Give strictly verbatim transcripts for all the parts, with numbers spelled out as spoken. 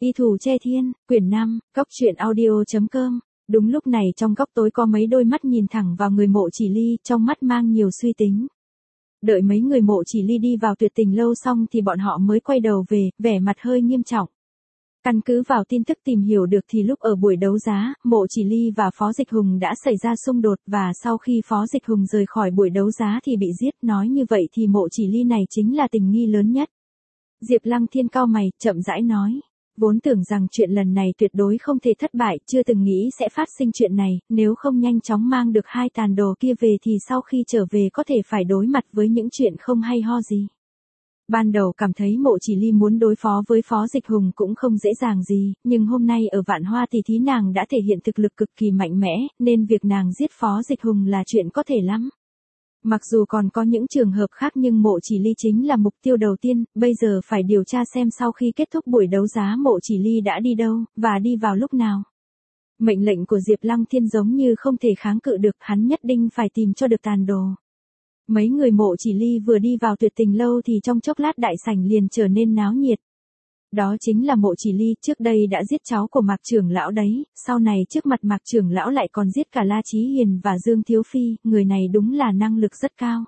Y Thủ Che Thiên, quyển năm, Cốc truyện audio chấm com. Đúng lúc này trong góc tối có mấy đôi mắt nhìn thẳng vào người Mộ Chỉ Ly, trong mắt mang nhiều suy tính. Đợi mấy người Mộ Chỉ Ly đi vào Tuyệt Tình lâu xong thì bọn họ mới quay đầu về, vẻ mặt hơi nghiêm trọng. Căn cứ vào tin tức tìm hiểu được thì lúc ở buổi đấu giá, Mộ Chỉ Ly và Phó Dịch Hùng đã xảy ra xung đột và sau khi Phó Dịch Hùng rời khỏi buổi đấu giá thì bị giết. Nói như vậy thì Mộ Chỉ Ly này chính là tình nghi lớn nhất. Diệp Lăng Thiên cau mày, chậm rãi nói. Vốn tưởng rằng chuyện lần này tuyệt đối không thể thất bại, chưa từng nghĩ sẽ phát sinh chuyện này, nếu không nhanh chóng mang được hai tàn đồ kia về thì sau khi trở về có thể phải đối mặt với những chuyện không hay ho gì. Ban đầu cảm thấy Mộ Chỉ Ly muốn đối phó với Phó Dịch Hùng cũng không dễ dàng gì, nhưng hôm nay ở Vạn Hoa tỷ thí nàng đã thể hiện thực lực cực kỳ mạnh mẽ, nên việc nàng giết Phó Dịch Hùng là chuyện có thể lắm. Mặc dù còn có những trường hợp khác nhưng Mộ Chỉ Ly chính là mục tiêu đầu tiên, bây giờ phải điều tra xem sau khi kết thúc buổi đấu giá Mộ Chỉ Ly đã đi đâu, và đi vào lúc nào. Mệnh lệnh của Diệp Lăng Thiên giống như không thể kháng cự được, hắn nhất định phải tìm cho được tàn đồ. Mấy người Mộ Chỉ Ly vừa đi vào Tuyệt Tình lâu thì trong chốc lát đại sảnh liền trở nên náo nhiệt. Đó chính là Mộ Chỉ Ly, trước đây đã giết cháu của Mạc trưởng lão đấy, sau này trước mặt Mạc trưởng lão lại còn giết cả La Chí Hiền và Dương Thiếu Phi, người này đúng là năng lực rất cao.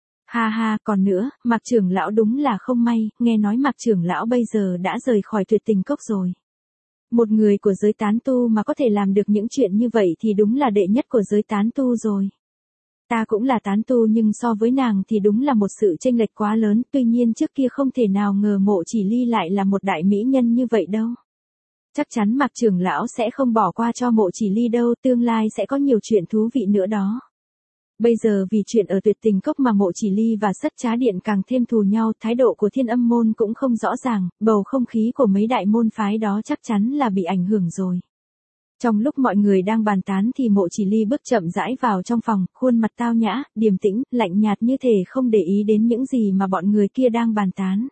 Ha ha, còn nữa, Mạc trưởng lão đúng là không may, nghe nói Mạc trưởng lão bây giờ đã rời khỏi Tuyệt Tình cốc rồi. Một người của giới tán tu mà có thể làm được những chuyện như vậy thì đúng là đệ nhất của giới tán tu rồi. Ta cũng là tán tu nhưng so với nàng thì đúng là một sự chênh lệch quá lớn, tuy nhiên trước kia không thể nào ngờ Mộ Chỉ Ly lại là một đại mỹ nhân như vậy đâu. Chắc chắn Mạc trưởng lão sẽ không bỏ qua cho Mộ Chỉ Ly đâu, tương lai sẽ có nhiều chuyện thú vị nữa đó. Bây giờ vì chuyện ở Tuyệt Tình cốc mà Mộ Chỉ Ly và Sất Trá Điện càng thêm thù nhau, thái độ của Thiên Âm môn cũng không rõ ràng, bầu không khí của mấy đại môn phái đó chắc chắn là bị ảnh hưởng rồi. Trong lúc mọi người đang bàn tán thì Mộ Chỉ Ly bước chậm rãi vào trong phòng, khuôn mặt tao nhã, điềm tĩnh, lạnh nhạt như thể không để ý đến những gì mà bọn người kia đang bàn tán.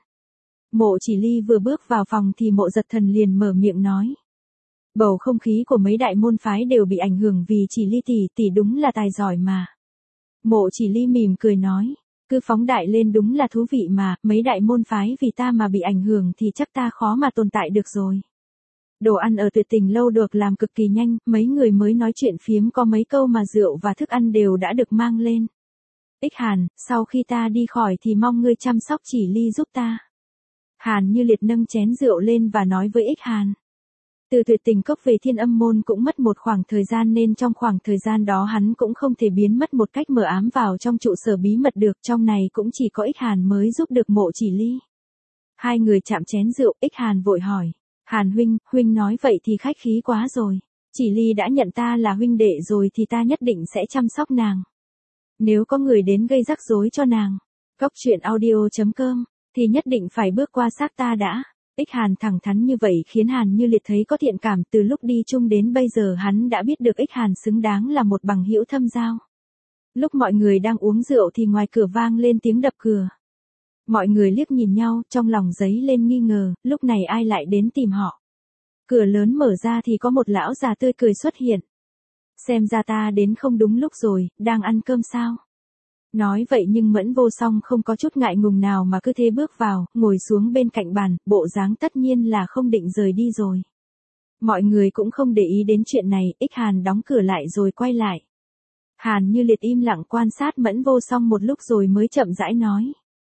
Mộ Chỉ Ly vừa bước vào phòng thì Mộ Giật Thần liền mở miệng nói. Bầu không khí của mấy đại môn phái đều bị ảnh hưởng vì Chỉ Ly tỷ tỷ đúng là tài giỏi mà. Mộ Chỉ Ly mỉm cười nói, cứ phóng đại lên đúng là thú vị mà, mấy đại môn phái vì ta mà bị ảnh hưởng thì chắc ta khó mà tồn tại được rồi. Đồ ăn ở Tuyệt Tình lâu được làm cực kỳ nhanh, mấy người mới nói chuyện phiếm có mấy câu mà rượu và thức ăn đều đã được mang lên. Ích Hàn, sau khi ta đi khỏi thì mong ngươi chăm sóc Chỉ Ly giúp ta. Hàn Như Liệt nâng chén rượu lên và nói với Ích Hàn. Từ Tuyệt Tình cốc về Thiên Âm môn cũng mất một khoảng thời gian nên trong khoảng thời gian đó hắn cũng không thể biến mất một cách mờ ám vào trong trụ sở bí mật được, trong này cũng chỉ có Ích Hàn mới giúp được Mộ Chỉ Ly. Hai người chạm chén rượu, Ích Hàn vội hỏi. Hàn huynh, huynh nói vậy thì khách khí quá rồi. Chỉ Ly đã nhận ta là huynh đệ rồi thì ta nhất định sẽ chăm sóc nàng. Nếu có người đến gây rắc rối cho nàng, Cốc truyện audio chấm com, thì nhất định phải bước qua xác ta đã. Ích Hàn thẳng thắn như vậy khiến Hàn Như Liệt thấy có thiện cảm, từ lúc đi chung đến bây giờ hắn đã biết được Ích Hàn xứng đáng là một bằng hữu thâm giao. Lúc mọi người đang uống rượu thì ngoài cửa vang lên tiếng đập cửa. Mọi người liếc nhìn nhau, trong lòng dấy lên nghi ngờ, lúc này ai lại đến tìm họ. Cửa lớn mở ra thì có một lão già tươi cười xuất hiện. Xem ra ta đến không đúng lúc rồi, đang ăn cơm sao? Nói vậy nhưng Mẫn Vô Song không có chút ngại ngùng nào mà cứ thế bước vào, ngồi xuống bên cạnh bàn, bộ dáng tất nhiên là không định rời đi rồi. Mọi người cũng không để ý đến chuyện này, Ích Hàn đóng cửa lại rồi quay lại. Hàn Như Liệt im lặng quan sát Mẫn Vô Song một lúc rồi mới chậm rãi nói.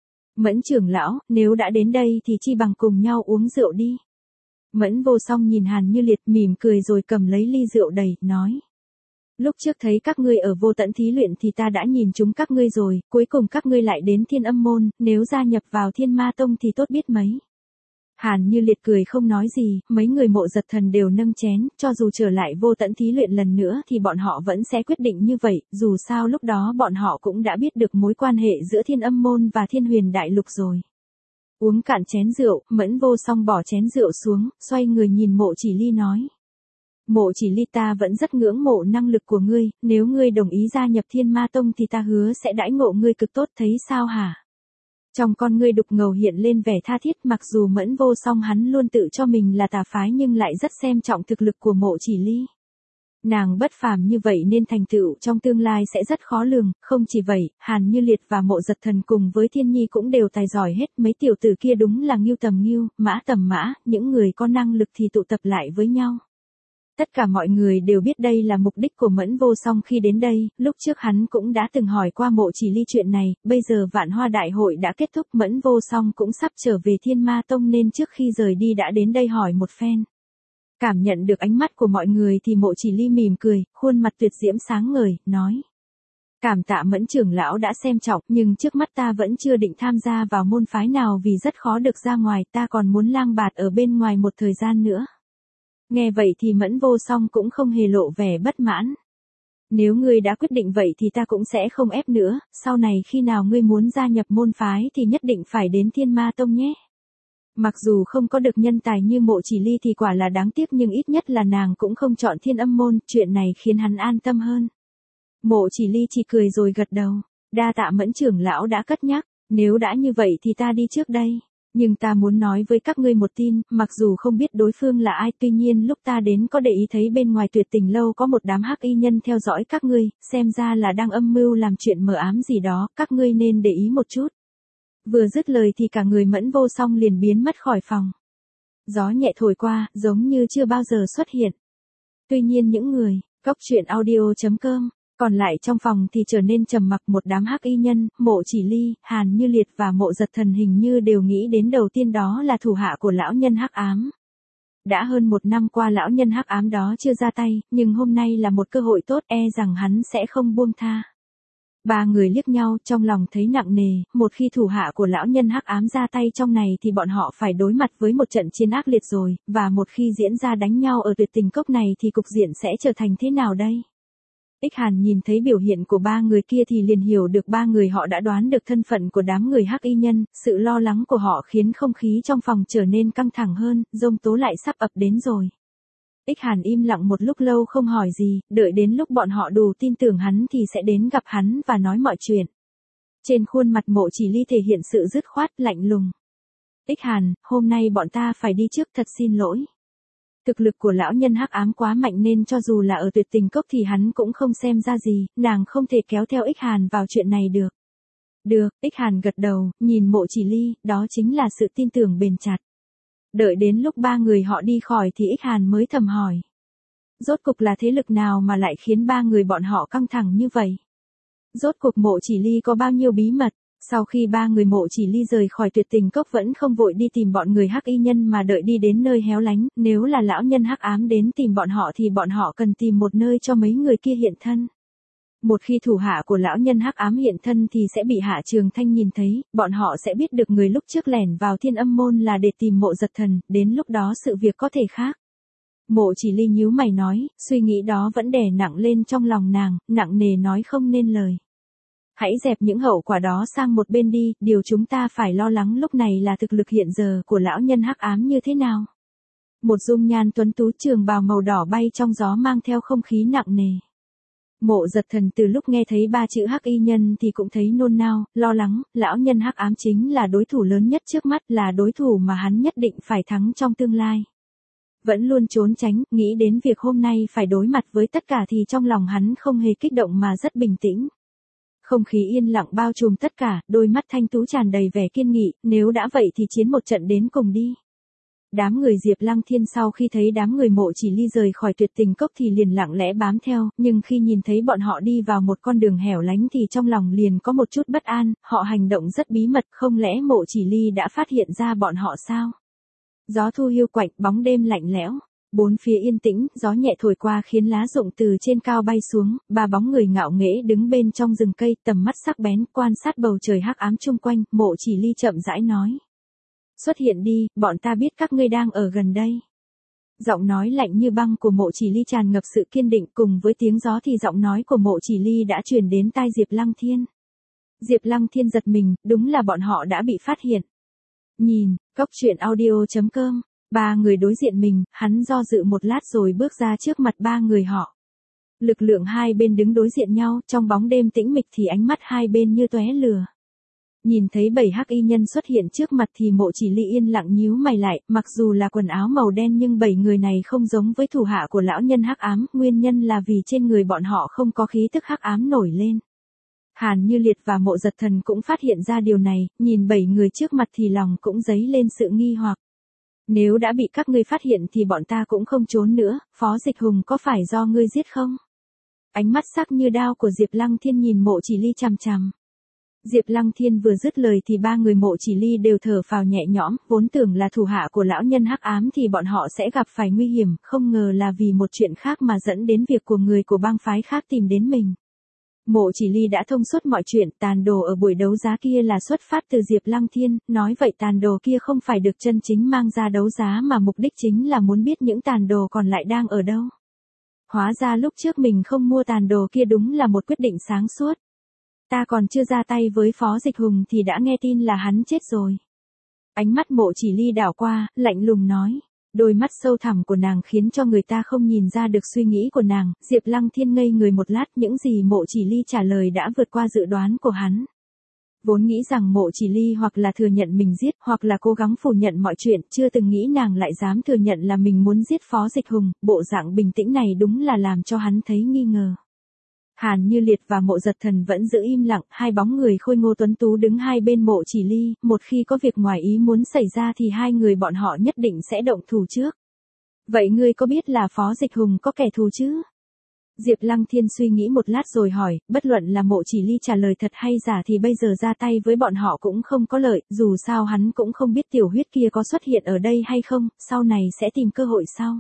Mẫn trưởng lão, nếu đã đến đây thì chi bằng cùng nhau uống rượu đi. Mẫn Vô Song nhìn Hàn Như Liệt mỉm cười rồi cầm lấy ly rượu đầy, nói. Lúc trước thấy các ngươi ở Vô Tận thí luyện thì ta đã nhìn chúng các ngươi rồi, cuối cùng các ngươi lại đến Thiên Âm môn, nếu gia nhập vào Thiên Ma tông thì tốt biết mấy. Hàn Như Liệt cười không nói gì, mấy người Mộ Giật Thần đều nâng chén, cho dù trở lại Vô Tận thí luyện lần nữa thì bọn họ vẫn sẽ quyết định như vậy, dù sao lúc đó bọn họ cũng đã biết được mối quan hệ giữa Thiên Âm môn và Thiên Huyền Đại Lục rồi. Uống cạn chén rượu, Mẫn Vô Song bỏ chén rượu xuống, xoay người nhìn Mộ Chỉ Ly nói. Mộ Chỉ Ly, ta vẫn rất ngưỡng mộ năng lực của ngươi, nếu ngươi đồng ý gia nhập Thiên Ma tông thì ta hứa sẽ đãi ngộ ngươi cực tốt, thấy sao hả? Trong con ngươi đục ngầu hiện lên vẻ tha thiết, mặc dù Mẫn Vô Song hắn luôn tự cho mình là tà phái nhưng lại rất xem trọng thực lực của Mộ Chỉ Ly. Nàng bất phàm như vậy nên thành tựu trong tương lai sẽ rất khó lường, không chỉ vậy, Hàn Như Liệt và Mộ Giật Thần cùng với Thiên Nhi cũng đều tài giỏi hết, mấy tiểu tử kia đúng là ngưu tầm ngưu, mã tầm mã, những người có năng lực thì tụ tập lại với nhau. Tất cả mọi người đều biết đây là mục đích của Mẫn Vô Song khi đến đây, lúc trước hắn cũng đã từng hỏi qua Mộ Chỉ Ly chuyện này, bây giờ Vạn Hoa Đại hội đã kết thúc, Mẫn Vô Song cũng sắp trở về Thiên Ma Tông nên trước khi rời đi đã đến đây hỏi một phen. Cảm nhận được ánh mắt của mọi người thì Mộ Chỉ Ly mỉm cười, khuôn mặt tuyệt diễm sáng ngời, nói. Cảm tạ Mẫn trưởng lão đã xem trọng, nhưng trước mắt ta vẫn chưa định tham gia vào môn phái nào vì rất khó được ra ngoài, ta còn muốn lang bạt ở bên ngoài một thời gian nữa. Nghe vậy thì Mẫn Vô Song cũng không hề lộ vẻ bất mãn. Nếu ngươi đã quyết định vậy thì ta cũng sẽ không ép nữa, sau này khi nào ngươi muốn gia nhập môn phái thì nhất định phải đến Thiên Ma Tông nhé. Mặc dù không có được nhân tài như Mộ Chỉ Ly thì quả là đáng tiếc nhưng ít nhất là nàng cũng không chọn Thiên Âm môn, chuyện này khiến hắn an tâm hơn. Mộ Chỉ Ly chỉ cười rồi gật đầu, đa tạ Mẫn trưởng lão đã cất nhắc, nếu đã như vậy thì ta đi trước đây. Nhưng ta muốn nói với các ngươi một tin, mặc dù không biết đối phương là ai, tuy nhiên lúc ta đến có để ý thấy bên ngoài Tuyệt Tình lâu có một đám hắc y nhân theo dõi các ngươi, xem ra là đang âm mưu làm chuyện mờ ám gì đó, các ngươi nên để ý một chút. Vừa dứt lời thì cả người Mẫn Vô Song liền biến mất khỏi phòng. Gió nhẹ thổi qua, giống như chưa bao giờ xuất hiện. Tuy nhiên những người, Cốc Truyện Audio chấm com, còn lại trong phòng thì trở nên trầm mặc, một đám hắc y nhân, Mộ Chỉ Ly, Hàn Như Liệt và Mộ Giật Thần hình như đều nghĩ đến đầu tiên đó là thủ hạ của lão nhân hắc ám. Đã hơn một năm qua lão nhân hắc ám đó chưa ra tay, nhưng hôm nay là một cơ hội tốt, e rằng hắn sẽ không buông tha. Ba người liếc nhau, trong lòng thấy nặng nề, một khi thủ hạ của lão nhân hắc ám ra tay trong này thì bọn họ phải đối mặt với một trận chiến ác liệt rồi, và một khi diễn ra đánh nhau ở Tuyệt Tình cốc này thì cục diện sẽ trở thành thế nào đây? Ích Hàn nhìn thấy biểu hiện của ba người kia thì liền hiểu được ba người họ đã đoán được thân phận của đám người hắc y nhân, sự lo lắng của họ khiến không khí trong phòng trở nên căng thẳng hơn, giông tố lại sắp ập đến rồi. Ích Hàn im lặng một lúc lâu không hỏi gì, đợi đến lúc bọn họ đủ tin tưởng hắn thì sẽ đến gặp hắn và nói mọi chuyện. Trên khuôn mặt Mộ Chỉ Ly thể hiện sự dứt khoát, lạnh lùng. Ích Hàn, hôm nay bọn ta phải đi trước, thật xin lỗi. Thực lực của lão nhân hắc ám quá mạnh nên cho dù là ở Tuyệt Tình cốc thì hắn cũng không xem ra gì, nàng không thể kéo theo Ích Hàn vào chuyện này được. Được, Ích Hàn gật đầu, nhìn Mộ Chỉ Ly, đó chính là sự tin tưởng bền chặt. Đợi đến lúc ba người họ đi khỏi thì Ích Hàn mới thầm hỏi. Rốt cục là thế lực nào mà lại khiến ba người bọn họ căng thẳng như vậy? Rốt cục Mộ Chỉ Ly có bao nhiêu bí mật? Sau khi ba người Mộ Chỉ Ly rời khỏi Tuyệt Tình cốc vẫn không vội đi tìm bọn người hắc y nhân mà đợi đi đến nơi héo lánh, nếu là lão nhân hắc ám đến tìm bọn họ thì bọn họ cần tìm một nơi cho mấy người kia hiện thân. Một khi thủ hạ của lão nhân hắc ám hiện thân thì sẽ bị Hạ Trường Thanh nhìn thấy, bọn họ sẽ biết được người lúc trước lẻn vào Thiên Âm môn là để tìm Mộ Giật Thần, đến lúc đó sự việc có thể khác. Mộ Chỉ Ly nhíu mày nói, suy nghĩ đó vẫn đè nặng lên trong lòng nàng, nặng nề nói không nên lời. Hãy dẹp những hậu quả đó sang một bên đi, điều chúng ta phải lo lắng lúc này là thực lực hiện giờ của lão nhân hắc ám như thế nào. Một dung nhan tuấn tú trường bào màu đỏ bay trong gió mang theo không khí nặng nề. Mộ Giật Thần từ lúc nghe thấy ba chữ hắc y nhân thì cũng thấy nôn nao, lo lắng, lão nhân hắc ám chính là đối thủ lớn nhất trước mắt, là đối thủ mà hắn nhất định phải thắng trong tương lai. Vẫn luôn trốn tránh, nghĩ đến việc hôm nay phải đối mặt với tất cả thì trong lòng hắn không hề kích động mà rất bình tĩnh. Không khí yên lặng bao trùm tất cả, đôi mắt thanh tú tràn đầy vẻ kiên nghị, nếu đã vậy thì chiến một trận đến cùng đi. Đám người Diệp Lăng Thiên sau khi thấy đám người Mộ Chỉ Ly rời khỏi Tuyệt Tình cốc thì liền lặng lẽ bám theo, nhưng khi nhìn thấy bọn họ đi vào một con đường hẻo lánh thì trong lòng liền có một chút bất an, họ hành động rất bí mật, không lẽ Mộ Chỉ Ly đã phát hiện ra bọn họ sao? Gió thu hiu quạnh, bóng đêm lạnh lẽo. Bốn phía yên tĩnh, gió nhẹ thổi qua khiến lá rụng từ trên cao bay xuống, ba bóng người ngạo nghễ đứng bên trong rừng cây, tầm mắt sắc bén, quan sát bầu trời hắc ám chung quanh, Mộ Chỉ Ly chậm rãi nói. Xuất hiện đi, bọn ta biết các ngươi đang ở gần đây. Giọng nói lạnh như băng của Mộ Chỉ Ly tràn ngập sự kiên định, cùng với tiếng gió thì giọng nói của Mộ Chỉ Ly đã truyền đến tai Diệp Lăng Thiên. Diệp Lăng Thiên giật mình, đúng là bọn họ đã bị phát hiện. Nhìn, Cốc Truyện Audio chấm com. Ba người đối diện mình, hắn do dự một lát rồi bước ra trước mặt ba người họ. Lực lượng hai bên đứng đối diện nhau, trong bóng đêm tĩnh mịch thì ánh mắt hai bên như tóe lửa. Nhìn thấy bảy hắc y nhân xuất hiện trước mặt thì Mộ Chỉ Ly yên lặng nhíu mày lại, mặc dù là quần áo màu đen nhưng bảy người này không giống với thủ hạ của lão nhân hắc ám, nguyên nhân là vì trên người bọn họ không có khí tức hắc ám nổi lên. Hàn Như Liệt và Mộ Giật Thần cũng phát hiện ra điều này, nhìn bảy người trước mặt thì lòng cũng dấy lên sự nghi hoặc. Nếu đã bị các ngươi phát hiện thì bọn ta cũng không trốn nữa, Phó Dịch Hùng có phải do ngươi giết không? Ánh mắt sắc như đao của Diệp Lăng Thiên nhìn Mộ Chỉ Ly chằm chằm. Diệp Lăng Thiên vừa dứt lời thì ba người Mộ Chỉ Ly đều thở phào nhẹ nhõm, vốn tưởng là thủ hạ của lão nhân hắc ám thì bọn họ sẽ gặp phải nguy hiểm, không ngờ là vì một chuyện khác mà dẫn đến việc của người của bang phái khác tìm đến mình. Mộ Chỉ Ly đã thông suốt mọi chuyện, tàn đồ ở buổi đấu giá kia là xuất phát từ Diệp Lăng Thiên, nói vậy tàn đồ kia không phải được chân chính mang ra đấu giá mà mục đích chính là muốn biết những tàn đồ còn lại đang ở đâu. Hóa ra lúc trước mình không mua tàn đồ kia đúng là một quyết định sáng suốt. Ta còn chưa ra tay với Phó Dịch Hùng thì đã nghe tin là hắn chết rồi. Ánh mắt Mộ Chỉ Ly đảo qua, lạnh lùng nói. Đôi mắt sâu thẳm của nàng khiến cho người ta không nhìn ra được suy nghĩ của nàng. Diệp Lăng Thiên ngây người một lát, những gì Mộ Chỉ Ly trả lời đã vượt qua dự đoán của hắn. Vốn nghĩ rằng Mộ Chỉ Ly hoặc là thừa nhận mình giết hoặc là cố gắng phủ nhận mọi chuyện, chưa từng nghĩ nàng lại dám thừa nhận là mình muốn giết Phó Dịch Hùng, bộ dạng bình tĩnh này đúng là làm cho hắn thấy nghi ngờ. Hàn Như Liệt và Mộ Giật Thần vẫn giữ im lặng, hai bóng người khôi ngô tuấn tú đứng hai bên Mộ Chỉ Ly, một khi có việc ngoài ý muốn xảy ra thì hai người bọn họ nhất định sẽ động thủ trước. Vậy ngươi có biết là Phó Dịch Hùng có kẻ thù chứ? Diệp Lăng Thiên suy nghĩ một lát rồi hỏi, bất luận là Mộ Chỉ Ly trả lời thật hay giả thì bây giờ ra tay với bọn họ cũng không có lợi, dù sao hắn cũng không biết tiểu huyết kia có xuất hiện ở đây hay không, sau này sẽ tìm cơ hội sau.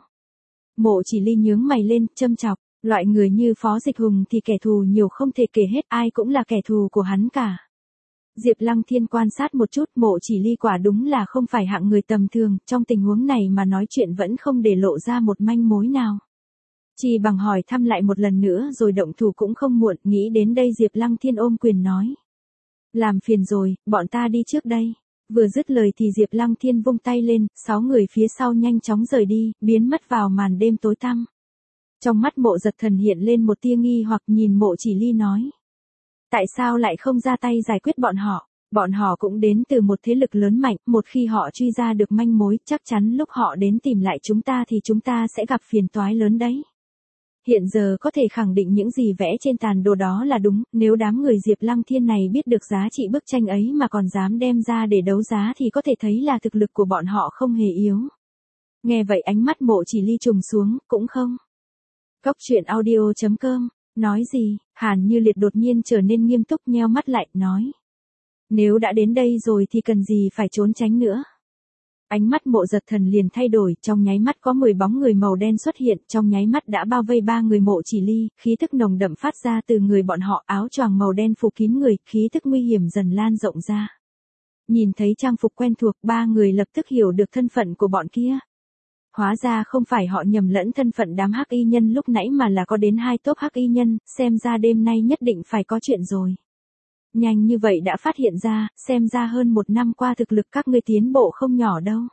Mộ Chỉ Ly nhướng mày lên, châm chọc. Loại người như Phó Dịch Hùng thì kẻ thù nhiều không thể kể hết, ai cũng là kẻ thù của hắn cả. Diệp Lăng Thiên quan sát một chút, Mộ Chỉ Ly quả đúng là không phải hạng người tầm thường, trong tình huống này mà nói chuyện vẫn không để lộ ra một manh mối nào. Chỉ bằng hỏi thăm lại một lần nữa rồi động thủ cũng không muộn, nghĩ đến đây Diệp Lăng Thiên ôm quyền nói. Làm phiền rồi, bọn ta đi trước đây. Vừa dứt lời thì Diệp Lăng Thiên vung tay lên, sáu người phía sau nhanh chóng rời đi, biến mất vào màn đêm tối tăm. Trong mắt Mộ Giật Thần hiện lên một tia nghi hoặc nhìn Mộ Chỉ Ly nói. Tại sao lại không ra tay giải quyết bọn họ? Bọn họ cũng đến từ một thế lực lớn mạnh, một khi họ truy ra được manh mối, chắc chắn lúc họ đến tìm lại chúng ta thì chúng ta sẽ gặp phiền toái lớn đấy. Hiện giờ có thể khẳng định những gì vẽ trên tàn đồ đó là đúng, nếu đám người Diệp Lăng Thiên này biết được giá trị bức tranh ấy mà còn dám đem ra để đấu giá thì có thể thấy là thực lực của bọn họ không hề yếu. Nghe vậy ánh mắt Mộ Chỉ Ly trùng xuống, cũng không. Cốc truyện audio chấm com, nói gì? Hàn Như Liệt đột nhiên trở nên nghiêm túc nheo mắt lại, nói. Nếu đã đến đây rồi thì cần gì phải trốn tránh nữa. Ánh mắt Mộ Giật Thần liền thay đổi, trong nháy mắt có mười bóng người màu đen xuất hiện, trong nháy mắt đã bao vây ba người Mộ Chỉ Ly, khí tức nồng đậm phát ra từ người bọn họ, áo choàng màu đen phủ kín người, khí tức nguy hiểm dần lan rộng ra. Nhìn thấy trang phục quen thuộc, ba người lập tức hiểu được thân phận của bọn kia. Hóa ra không phải họ nhầm lẫn thân phận đám hắc y nhân lúc nãy mà là có đến hai tốp hắc y nhân, xem ra đêm nay nhất định phải có chuyện rồi. Nhanh như vậy đã phát hiện ra, xem ra hơn một năm qua thực lực các ngươi tiến bộ không nhỏ đâu.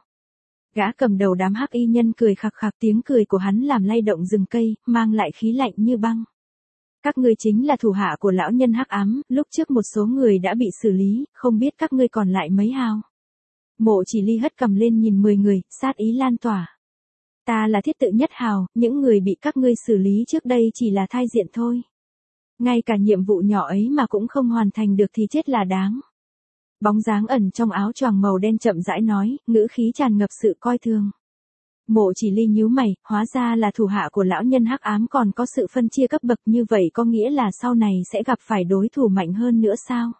Gã cầm đầu đám hắc y nhân cười khặc khặc, tiếng cười của hắn làm lay động rừng cây, mang lại khí lạnh như băng. Các ngươi chính là thủ hạ của lão nhân hắc ám, lúc trước một số người đã bị xử lý, không biết các ngươi còn lại mấy hào. Mộ Chỉ Ly hất cầm lên nhìn mười người, sát ý lan tỏa. Ta là thiết tự nhất hào, những người bị các ngươi xử lý trước đây chỉ là thai diện thôi. Ngay cả nhiệm vụ nhỏ ấy mà cũng không hoàn thành được thì chết là đáng. Bóng dáng ẩn trong áo choàng màu đen chậm rãi nói, ngữ khí tràn ngập sự coi thường. Mộ Chỉ Ly nhíu mày, hóa ra là thủ hạ của lão nhân hắc ám còn có sự phân chia cấp bậc như vậy, có nghĩa là sau này sẽ gặp phải đối thủ mạnh hơn nữa sao?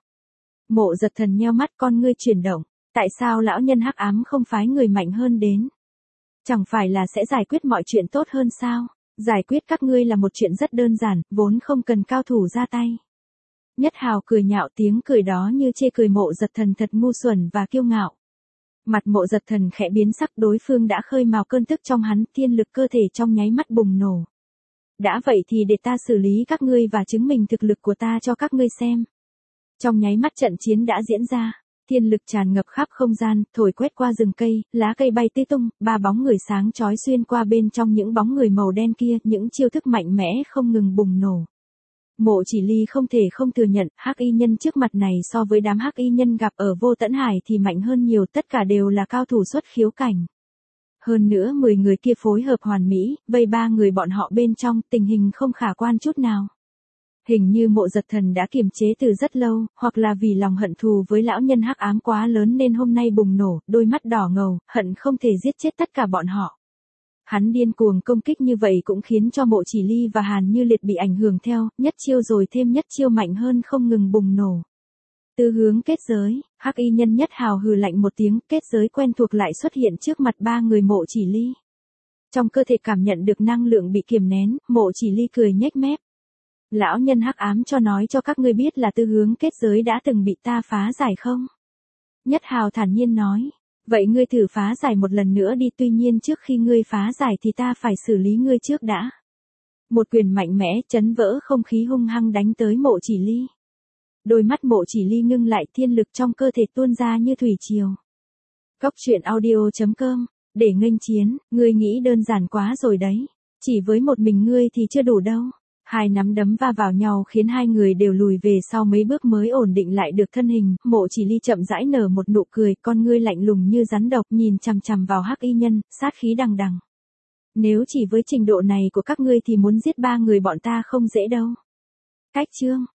Mộ Giật Thần nheo mắt, con ngươi chuyển động, tại sao lão nhân hắc ám không phái người mạnh hơn đến? Chẳng phải là sẽ giải quyết mọi chuyện tốt hơn sao? Giải quyết các ngươi là một chuyện rất đơn giản, vốn không cần cao thủ ra tay. Nhất hào cười nhạo, tiếng cười đó như chê cười Mộ Giật Thần thật ngu xuẩn và kiêu ngạo. Mặt Mộ Giật Thần khẽ biến sắc, đối phương đã khơi mào cơn tức trong hắn, thiên lực cơ thể trong nháy mắt bùng nổ. Đã vậy thì để ta xử lý các ngươi và chứng minh thực lực của ta cho các ngươi xem. Trong nháy mắt trận chiến đã diễn ra. Thiên lực tràn ngập khắp không gian, thổi quét qua rừng cây, lá cây bay tứ tung, ba bóng người sáng chói xuyên qua bên trong những bóng người màu đen kia, những chiêu thức mạnh mẽ không ngừng bùng nổ. Mộ Chỉ Ly không thể không thừa nhận, hắc y nhân trước mặt này so với đám hắc y nhân gặp ở Vô Tẫn Hải thì mạnh hơn nhiều, tất cả đều là cao thủ xuất khiếu cảnh. Hơn nữa mười người kia phối hợp hoàn mỹ, vây ba người bọn họ bên trong, tình hình không khả quan chút nào. Hình như Mộ Giật Thần đã kiềm chế từ rất lâu, hoặc là vì lòng hận thù với lão nhân hắc ám quá lớn nên hôm nay bùng nổ, đôi mắt đỏ ngầu, hận không thể giết chết tất cả bọn họ. Hắn điên cuồng công kích như vậy cũng khiến cho Mộ Chỉ Ly và Hàn Như Liệt bị ảnh hưởng theo, nhất chiêu rồi thêm nhất chiêu mạnh hơn không ngừng bùng nổ. Tư hướng kết giới, hắc y nhân Nhất Hào hừ lạnh một tiếng, kết giới quen thuộc lại xuất hiện trước mặt ba người Mộ Chỉ Ly. Trong cơ thể cảm nhận được năng lượng bị kiềm nén, Mộ Chỉ Ly cười nhếch mép. Lão nhân hắc ám cho nói cho các ngươi biết là tư hướng kết giới đã từng bị ta phá giải không? Nhất Hào thản nhiên nói. Vậy ngươi thử phá giải một lần nữa đi, tuy nhiên trước khi ngươi phá giải thì ta phải xử lý ngươi trước đã. Một quyền mạnh mẽ chấn vỡ không khí hung hăng đánh tới Mộ Chỉ Ly. Đôi mắt Mộ Chỉ Ly ngưng lại, thiên lực trong cơ thể tuôn ra như thủy triều. Cốc truyện audio chấm com, để nghênh chiến, ngươi nghĩ đơn giản quá rồi đấy. Chỉ với một mình ngươi thì chưa đủ đâu. Hai nắm đấm va vào nhau khiến hai người đều lùi về sau mấy bước mới ổn định lại được thân hình, Mộ Chỉ Ly chậm rãi nở một nụ cười, con ngươi lạnh lùng như rắn độc nhìn chằm chằm vào hắc y nhân, sát khí đằng đằng. Nếu chỉ với trình độ này của các ngươi thì muốn giết ba người bọn ta không dễ đâu. Cách chương